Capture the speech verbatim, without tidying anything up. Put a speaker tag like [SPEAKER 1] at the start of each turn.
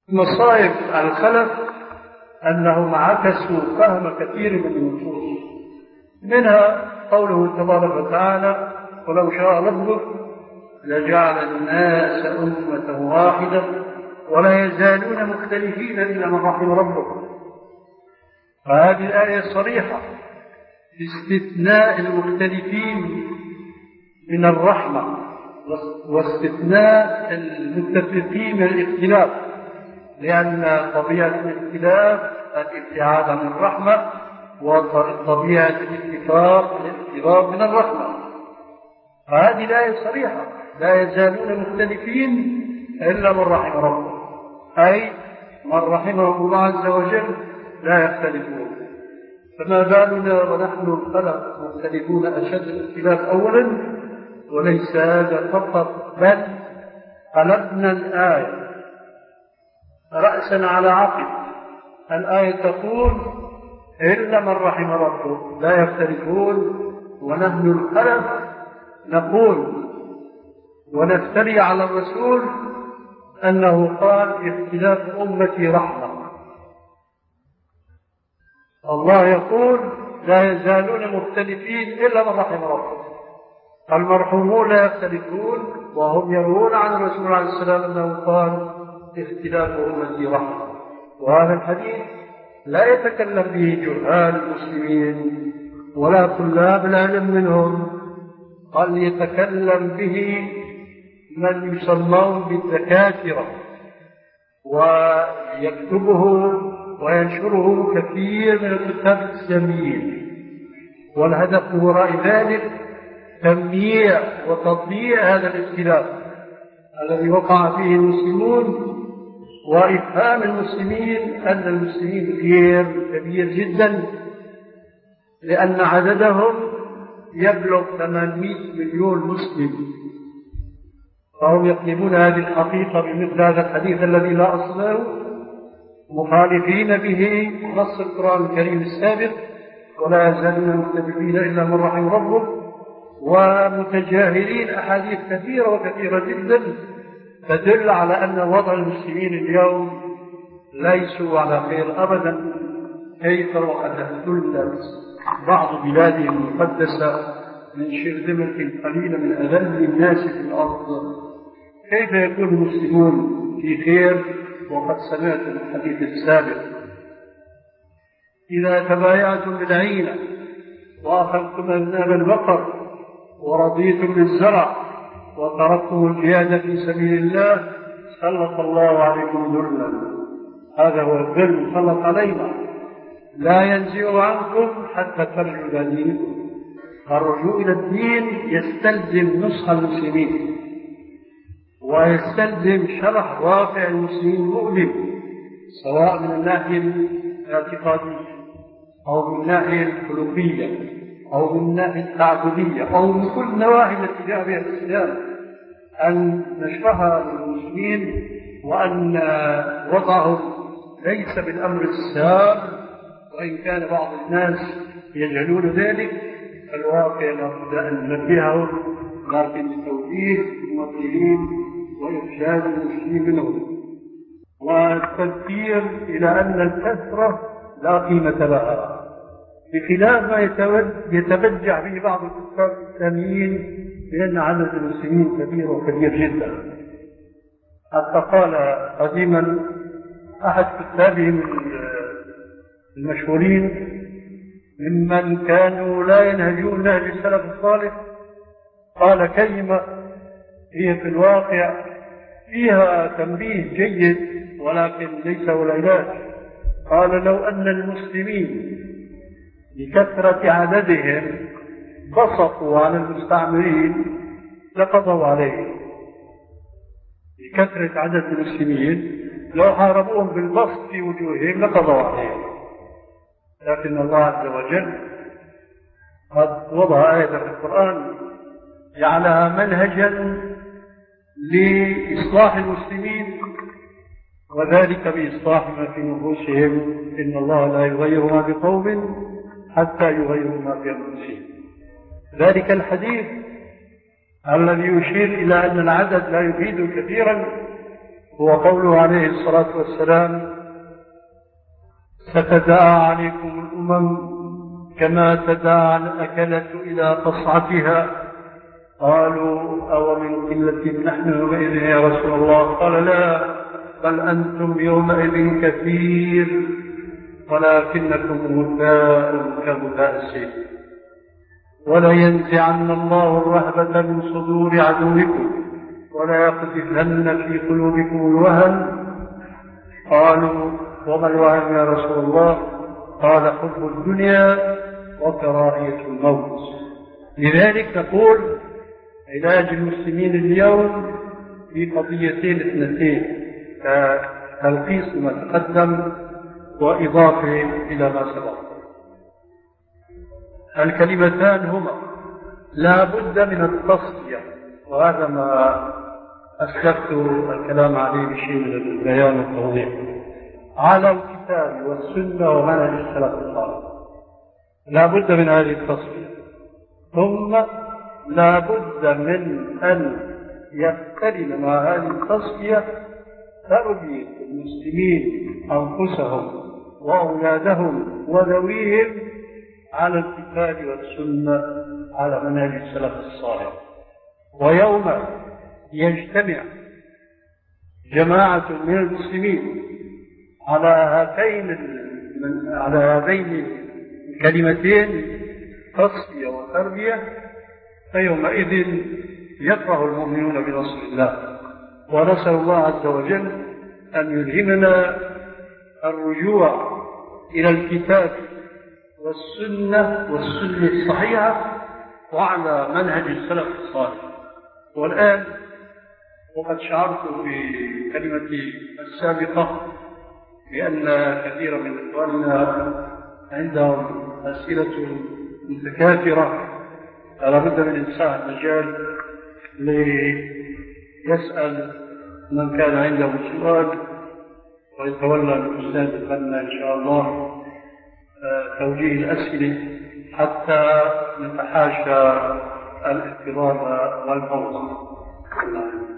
[SPEAKER 1] مصائب الخلف أنهم عكسوا فهم كثير من النصوص، منها قوله تبارك وتعالى: ولو شاء ربك لجعل الناس أمة واحدة ولا يزالون مختلفين إلا من رحم ربك. فهذه الآية صريحة باستثناء المختلفين من الرحمة واستثناء المتفقين من الاختلاف، لأن طبيعة الاختلاف الابتعاد عن الرحمة، وطبيعة الاتفاق الاقتراب من الرحمة. فهذه الآية صريحة: لا يزالون مختلفين إلا من رحم ربه، أي من رحمه الله عز وجل لا يختلفون. فما بالنا ونحن الخلق مختلفون أشد الاختلاف أولا، وليس هذا فقط، بل قلبنا الآية رأسا على عقب. الآية تقول: إلا من رحم ربه لا يختلفون، ونحن الخلق نقول ونفتري على الرسول أنه قال: اختلاف أمتي رحمة. الله يقول: لا يزالون مختلفين إلا من رحم ربه. المرحومون لا يختلفون، وهم يروون عن الرسول عليه السلام أنه قال: اختلاف أمتي رحمة. وهذا الحديث لا يتكلم به جهال المسلمين ولا طلاب العلم منهم، بل يتكلم به من يسمون بالدكاترة، ويكتبه وينشره كثير من الكتاب الإسلاميين، والهدف من وراء ذلك تمييع وتضييع هذا الاختلاف الذي وقع فيه المسلمون، وإفهام المسلمين أن المسلمين خير كبير جدا، لأن عددهم يبلغ ثمانمائة مليون مسلم. فهم يقلبون هذه الحقيقة بمثل هذا الحديث الذي لا أصل له، مخالفين به نص القرآن الكريم السابق: ولا يزالون مختلفين إلا من رحم ربه، ومتجاهلين أحاديث كثيرة وكثيرة جدا تدل على أن وضع المسلمين اليوم ليسوا على خير أبدا. كيف وقد احتلت بعض بلادهم المقدسة من شرذمة قليلة من أذل الناس في الأرض، كيف يكون المسلمون في خير وقد سمعت الحديث السابق: إذا تبايعتم بالعينة وأخذتم أذناب البقر ورضيتم بالزرع وتركتم الجهاد في سبيل الله سلط الله عليكم ذلا. هذا هو الذل سلط علينا، لا ينزع عنكم حتى ترجعوا إلى دينكم. الرجوع إلى الدين يستلزم نصح المسلمين، ويستلزم شرح واقع المسلمين مؤلم، سواء من الناحية الاعتقادية أو من الناحية الخلقية أو من الناحية التعبدية أو من كل النواحي التي جاء بها الإسلام، أن نشرحها للمسلمين، وأن وضعهم ليس بالأمر السهل، وإن كان بعض الناس يجعلون ذلك. الواقع لابد أن ننبههم، لكن بتوجيه الموكلين وإرشاد المسلمين منهم، والتذكير إلى أن الكثرة لا قيمة لها، بخلاف ما يتبجح به بعض الكتاب الإسلاميين بأن عدد المسلمين كبير وكبير جدا. حتى قال قديما أحد كتابهم المشهورين ممن كانوا لا ينهجون نهج السلف الصالح، قال كلمة هي في الواقع فيها تنبيه جيد ولكن ليس هو العلاج. قال: لو أن المسلمين بكثرة عددهم بسطوا على المستعمرين لقضوا عليهم. بكثرة عدد المسلمين لو حاربوهم بالبسط في وجوههم لقضوا عليهم، لكن الله عز وجل قد وضع آية في القرآن جعلها منهجا لإصلاح المسلمين، وذلك بإصلاح ما في نفوسهم: إن الله لا يغير ما بقوم حتى يغيروا ما في أنفسهم. ذلك الحديث الذي يشير إلى أن العدد لا يفيد كثيرا هو قوله عليه الصلاة والسلام: ستداعى عليكم الأمم كما تداعى الأكلة إلى قصعتها. قالوا: أو من قلة نحن يومئذ يا رسول الله؟ قال: لا، بل أنتم يومئذ كثير ولكنكم غثاء كغثاء السيل. ولينزعن الله الرهبة من صدور عدوكم ولا يقذفن في قلوبكم الوهن. قالوا: وما الوهن يا رسول الله؟ قال: حب الدنيا وكراهية الموت. لذلك نقول علاج المسلمين اليوم في قضيتين اثنتين، كتلخيص ما تقدم وإضافة إلى ما سبق. الكلمتان هما: لا بد من التصفية، وهذا ما أسلفت الكلام عليه بشيء من البيان والتوضيح، على الكتاب والسنة ومنهج السلف الصالح. لا بد من هذه التصفية. ثم لا بد من أن يقترن مع هذه التصفية تربية المسلمين أنفسهم وأولادهم وذويهم على الكتاب والسنة على منهج السلف الصالح. ويوم يجتمع جماعة من المسلمين على هاتين على هذين الكلمتين تصفية وتربية، فيومئذ يفرح المؤمنون بنصر الله. ونسأل الله عز وجل أن يلهمنا الرجوع إلى الكتاب والسنة والسنة الصحيحة وعلى منهج السلف الصالح. والآن وقد شعرت في كلمتي السابقة بأن كثيرا من إخواننا عندهم أسئلة متكاثرة، فلا بد من إنساء المجال ليسأل من كان عنده سؤال، ويتولى الأستاذ الفنة إن شاء الله توجيه الأسئلة حتى نتحاشى الاضطراب والفوضى.